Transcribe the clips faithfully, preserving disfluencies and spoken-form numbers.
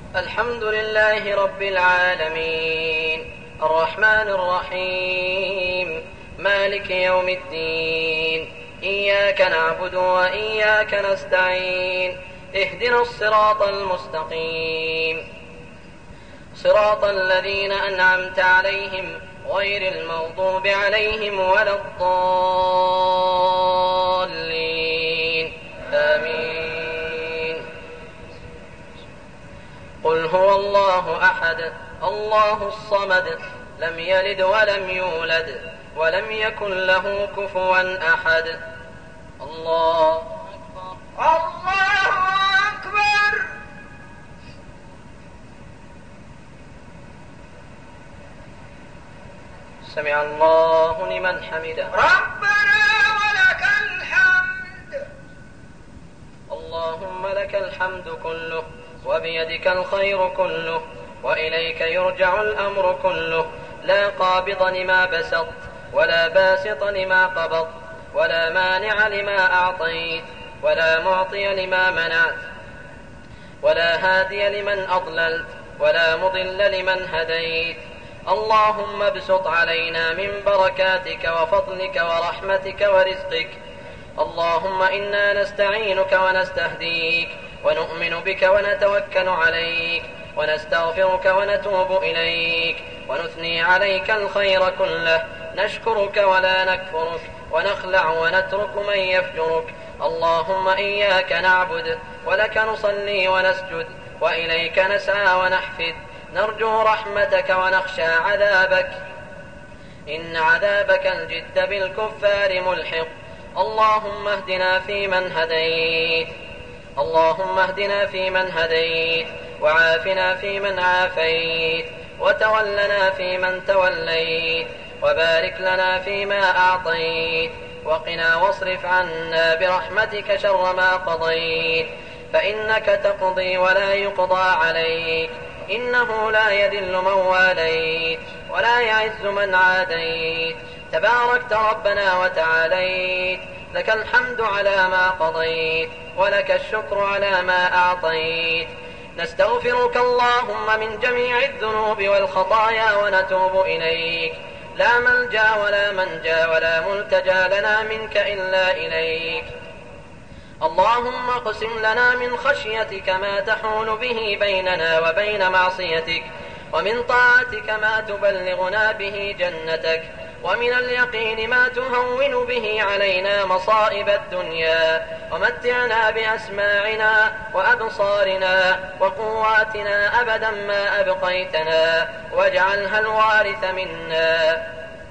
الحمد لله رب العالمين الرحمن الرحيم مالك يوم الدين إياك نعبد وإياك نستعين اهدنا الصراط المستقيم صراط الذين أنعمت عليهم غير المغضوب عليهم ولا الضالين آمين. قل هو الله أحد الله الصمد لم يلد ولم يولد ولم يكن له كفوا أحد. الله أكبر الله أكبر. سمع الله لمن حمده ربنا ولك الحمد. اللهم لك الحمد كله وبيدك الخير كله وإليك يرجع الأمر كله لا قابض لما بسط ولا باسط لما قبض ولا مانع لما أعطيت ولا معطي لما منعت ولا هادي لمن أضللت ولا مضل لمن هديت. اللهم ابسط علينا من بركاتك وفضلك ورحمتك ورزقك. اللهم إنا نستعينك ونستهديك ونؤمن بك ونتوكل عليك ونستغفرك ونتوب إليك ونثني عليك الخير كله نشكرك ولا نكفرك ونخلع ونترك من يفجرك. اللهم إياك نعبد ولك نصلي ونسجد وإليك نسعى ونحفد نرجو رحمتك ونخشى عذابك إن عذابك الجد بالكفار ملحق. اللهم اهدنا فيمن هديت اللهم اهدنا فيمن هديت وعافنا فيمن عافيت وتولنا فيمن توليت وبارك لنا فيما أعطيت وقنا واصرف عنا برحمتك شر ما قضيت فإنك تقضي ولا يقضى عليك إنه لا يذل من واليت ولا يعز من عاديت تباركت ربنا وتعاليت لك الحمد على ما قضيت ولك الشكر على ما أعطيت. نستغفرك اللهم من جميع الذنوب والخطايا ونتوب إليك لا ملجأ ولا منجا ولا ملتجا لنا منك إلا إليك. اللهم اقسم لنا من خشيتك ما تحول به بيننا وبين معصيتك ومن طاعتك ما تبلغنا به جنتك ومن اليقين ما تهون به علينا مصائب الدنيا ومتعنا بأسماعنا وأبصارنا وقواتنا أبدا ما أبقيتنا واجعلها الوارث منا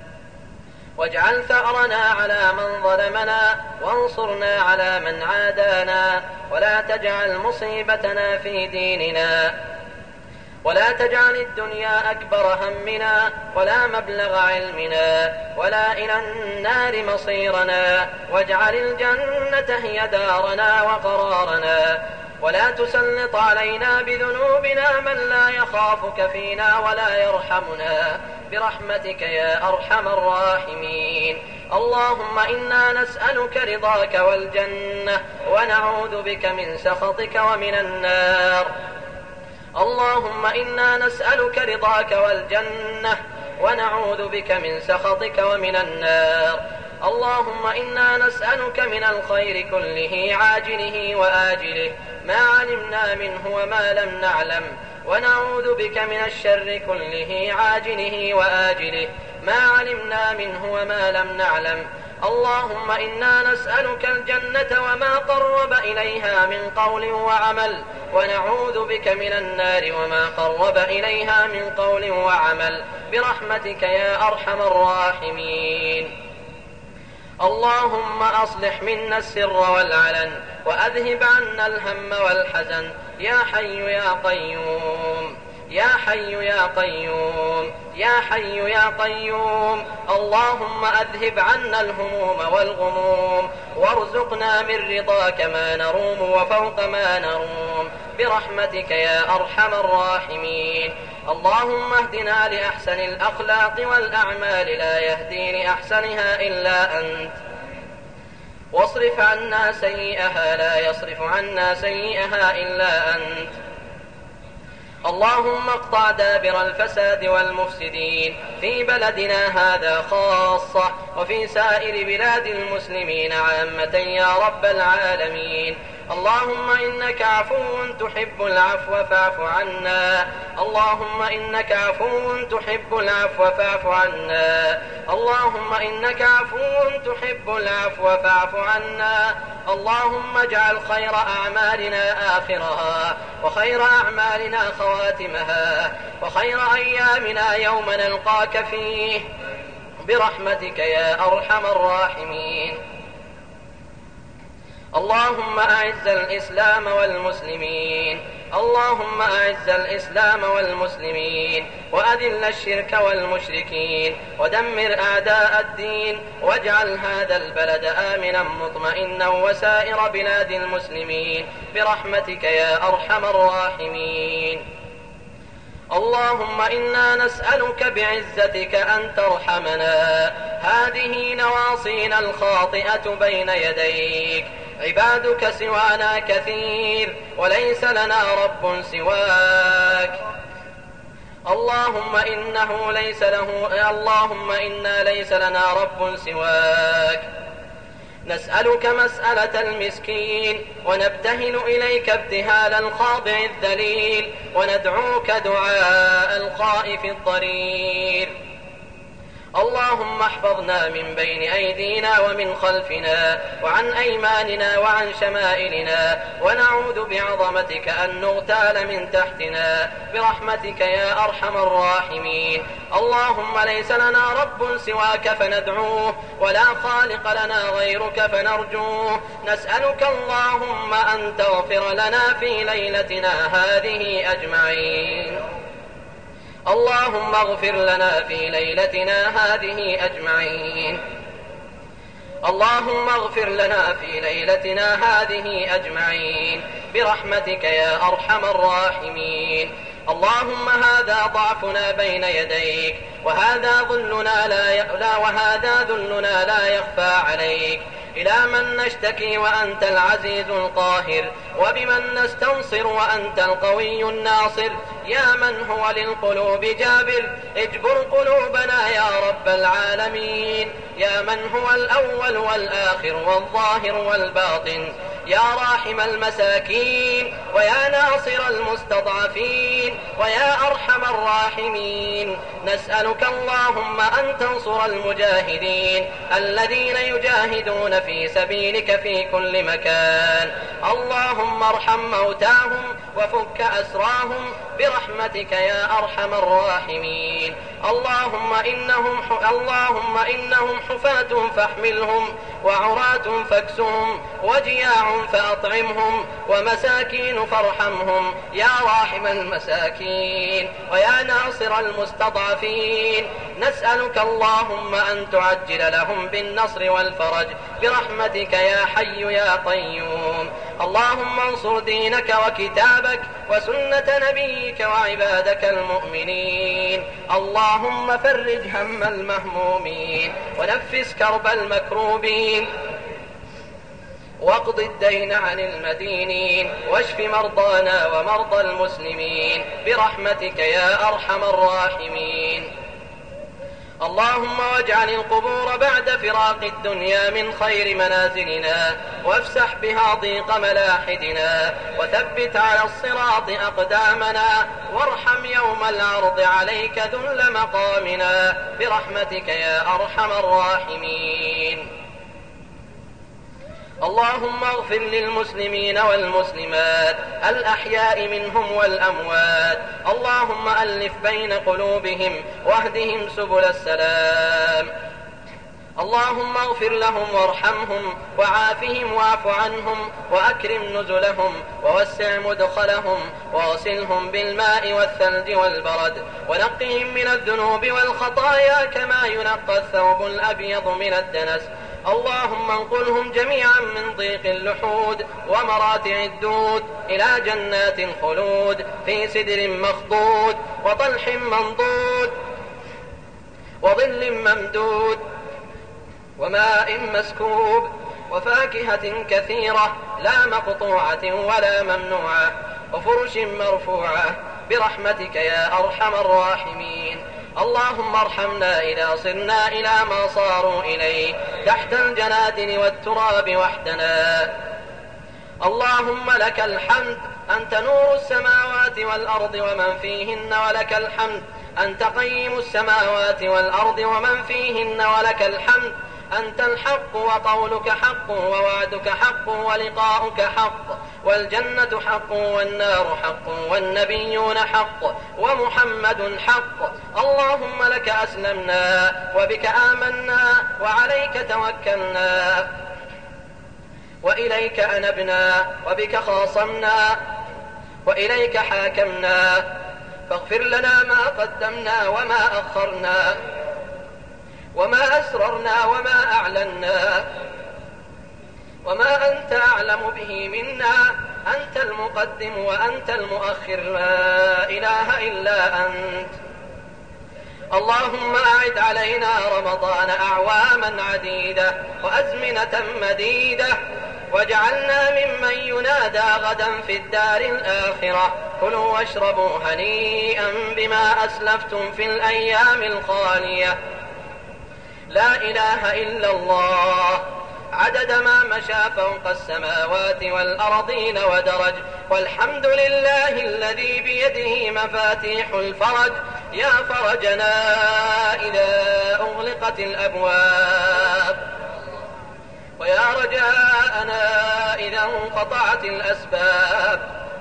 واجعل ثأرنا على من ظلمنا وانصرنا على من عادانا ولا تجعل مصيبتنا في ديننا ولا تجعل الدنيا أكبر همنا ولا مبلغ علمنا ولا إلى النار مصيرنا واجعل الجنة هي دارنا وقرارنا ولا تسلط علينا بذنوبنا من لا يخافك فينا ولا يرحمنا برحمتك يا أرحم الراحمين. اللهم إنا نسألك رضاك والجنة ونعوذ بك من سخطك ومن النار. اللهم إنا نسألك رضاك والجنة ونعوذ بك من سخطك ومن النار. اللهم إنا نسألك من الخير كله عاجله وآجله ما علمنا منه وما لم نعلم ونعوذ بك من الشر كله عاجله وآجله ما علمنا منه وما لم نعلم. اللهم إنا نسألك الجنة وما قرب إليها من قول وعمل ونعوذ بك من النار وما قرب إليها من قول وعمل برحمتك يا أرحم الراحمين. اللهم أصلح منا السر والعلن وأذهب عنا الهم والحزن يا حي يا قيوم يا حي يا قيوم يا حي يا قيوم. اللهم أذهب عنا الهموم والغموم وارزقنا من رضاك ما نروم وفوق ما نروم برحمتك يا أرحم الراحمين. اللهم اهدنا لأحسن الأخلاق والأعمال لا يهدي لأحسنها إلا أنت واصرف عنا سيئها لا يصرف عنا سيئها إلا أنت. اللهم اقطع دابر الفساد والمفسدين في بلدنا هذا خاصة وفي سائر بلاد المسلمين عامة يا رب العالمين. اللهم إنك عفو تحب العفو فاعف عنا. اللهم إنك عفو تحب العفو فاعف عنا. اللهم إنك عفو تحب العفو فاعف عنا. اللهم اجعل خير أعمالنا آخرها وخير أعمالنا خواتمها وخير أيامنا يوم نلقاك فيه برحمتك يا أرحم الراحمين. اللهم أعز الإسلام والمسلمين. اللهم أعز الإسلام والمسلمين وأذل الشرك والمشركين ودمر أعداء الدين واجعل هذا البلد آمنا مطمئنا وسائر بلاد المسلمين برحمتك يا أرحم الراحمين. اللهم إنا نسألك بعزتك أن ترحمنا. هذه نواصينا الخاطئة بين يديك، عبادك سوانا كثير وليس لنا رب سواك. اللهم إنه ليس له اللهم إنا ليس لنا رب سواك. نسألك مسألة المسكين ونبتهل إليك ابتهال الخاضع الذليل وندعوك دعاء الخائف الضرير. اللهم احفظنا من بين أيدينا ومن خلفنا وعن أيماننا وعن شمائلنا ونعوذ بعظمتك أن نغتال من تحتنا برحمتك يا أرحم الراحمين. اللهم ليس لنا رب سواك فندعوه ولا خالق لنا غيرك فنرجوه. نسألك اللهم أن تغفر لنا في ليلتنا هذه أجمعين. اللهم اغفر لنا في ليلتنا هذه أجمعين. اللهم اغفر لنا في ليلتنا هذه أجمعين برحمتك يا أرحم الراحمين. اللهم هذا ضعفنا بين يديك وهذا ذلنا لا ي... لا وهذا ذلنا لا يخفى عليك. إلى من نشتكي وأنت العزيز القاهر وبمن نستنصر وأنت القوي الناصر. يا من هو للقلوب جابر اجبر قلوبنا يا رب العالمين. يا من هو الأول والآخر والظاهر والباطن. يا راحم المساكين ويا ناصر المستضعفين ويا أرحم الراحمين. نسألك اللهم أن تنصر المجاهدين الذين يجاهدون في سبيلك في كل مكان. اللهم ارحم موتاهم وفك أسراهم برحمتك يا أرحم الراحمين. اللهم إنهم, ح... اللهم إنهم حفاة فاحملهم وعراة فاكسهم وجياع فأطعمهم ومساكين فارحمهم يا راحم المساكين ويا ناصر المستضعفين. نسألك اللهم أن تعجل لهم بالنصر والفرج برحمتك يا حي يا قيوم. اللهم انصر دينك وكتابك وسنة نبيك وعبادك المؤمنين. اللهم فرج هم المهمومين ونفس كرب المكروبين واقض الدين عن المدينين واشف مرضانا ومرضى المسلمين برحمتك يا أرحم الراحمين. اللهم واجعل القبور بعد فراق الدنيا من خير منازلنا وافسح بها ضيق ملاحدنا وثبت على الصراط أقدامنا وارحم يوم العرض عليك ذل مقامنا برحمتك يا أرحم الراحمين. اللهم اغفر للمسلمين والمسلمات الأحياء منهم والأموات. اللهم ألف بين قلوبهم واهدهم سبل السلام. اللهم اغفر لهم وارحمهم وعافهم واعف عنهم وأكرم نزلهم ووسع مدخلهم وغسلهم بالماء والثلج والبرد ونقهم من الذنوب والخطايا كما ينقى الثوب الأبيض من الدنس. اللهم انقلهم جميعا من ضيق اللحود ومراتع الدود إلى جنات الخلود في سدر مخضود وطلح منضود وظل ممدود وماء مسكوب وفاكهة كثيرة لا مقطوعة ولا ممنوعة وفرش مرفوعة برحمتك يا أرحم الراحمين. اللهم ارحمنا إذا صرنا إلى ما صاروا إليه تحت الجنادل والتراب وحدنا. اللهم لك الحمد أنت نور السماوات والأرض ومن فيهن، ولك الحمد أنت قيم السماوات والأرض ومن فيهن، ولك الحمد أنت الحق وقولك حق ووعدك حق ولقاؤك حق والجنة حق والنار حق والنبيون حق ومحمد حق. اللهم لك أسلمنا وبك آمنا وعليك توكلنا وإليك أنبنا وبك خاصمنا وإليك حاكمنا، فاغفر لنا ما قدمنا وما أخرنا وما أسررنا وما أعلنا وما أنت أعلم به منا. أنت المقدم وأنت المؤخر، لا إله إلا أنت. اللهم أعد علينا رمضان أعواما عديدة وأزمنة مديدة، واجعلنا ممن ينادى غدا في الدار الآخرة كلوا واشربوا هنيئا بما أسلفتم في الأيام الخالية. لا إله إلا الله عدد ما مشى فوق السماوات والأرضين ودرج، والحمد لله الذي بيده مفاتيح الفرج. يا فرجنا إذا أغلقت الأبواب، ويا رجاءنا إذا انقطعت الأسباب،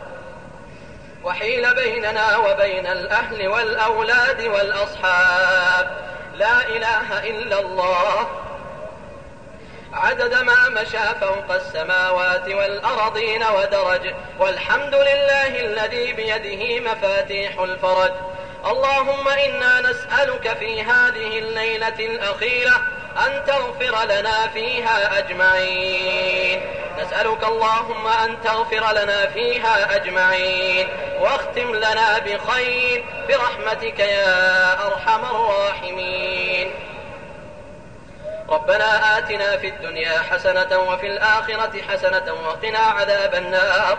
وحيل بيننا وبين الأهل والأولاد والأصحاب. لا إله إلا الله عدد ما مشى فوق السماوات والأرضين ودرج، والحمد لله الذي بيده مفاتيح الفرج. اللهم إنا نسألك في هذه الليلة الأخيرة أن تغفر لنا فيها أجمعين. نسألك اللهم أن تغفر لنا فيها أجمعين، واختم لنا بخير برحمتك يا أرحم الراحمين. ربنا آتنا في الدنيا حسنة وفي الآخرة حسنة وقنا عذاب النار.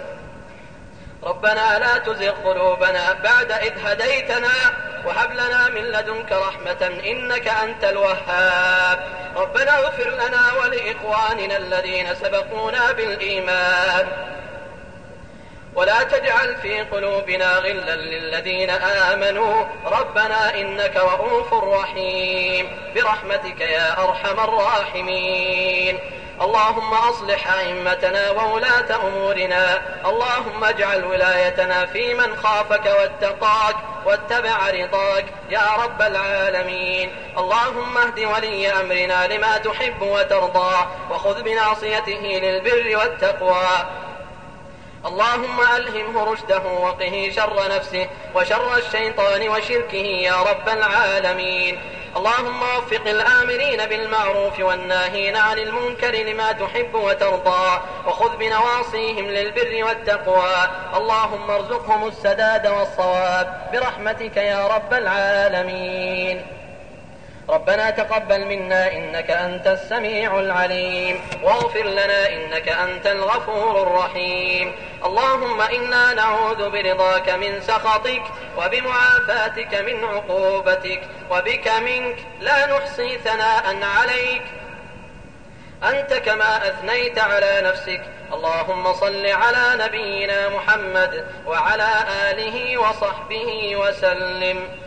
ربنا لا تزغ قلوبنا بعد إذ هديتنا وهب لنا من لدنك رحمة إنك أنت الوهاب. ربنا اغفر لنا ولإخواننا الذين سبقونا بالإيمان، ولا تجعل في قلوبنا غلا للذين آمنوا ربنا إنك رؤوف رحيم برحمتك يا أرحم الراحمين. اللهم أصلح أئمتنا وولاة أمورنا. اللهم اجعل ولايتنا في من خافك واتقاك واتبع رضاك يا رب العالمين. اللهم اهد ولي أمرنا لما تحب وترضى، وخذ بناصيته للبر والتقوى. اللهم ألهمه رشده وقه شر نفسه وشر الشيطان وشركه يا رب العالمين. اللهم وفق الآمرين بالمعروف والناهين عن المنكر لما تحب وترضى، وخذ بنواصيهم للبر والتقوى. اللهم ارزقهم السداد والصواب برحمتك يا رب العالمين. ربنا تقبل منا إنك أنت السميع العليم، واغفر لنا إنك أنت الغفور الرحيم. اللهم إنا نعوذ برضاك من سخطك وبمعافاتك من عقوبتك، وبك منك لا نحصي ثناء عليك أنت كما أثنيت على نفسك. اللهم صل على نبينا محمد وعلى آله وصحبه وسلم.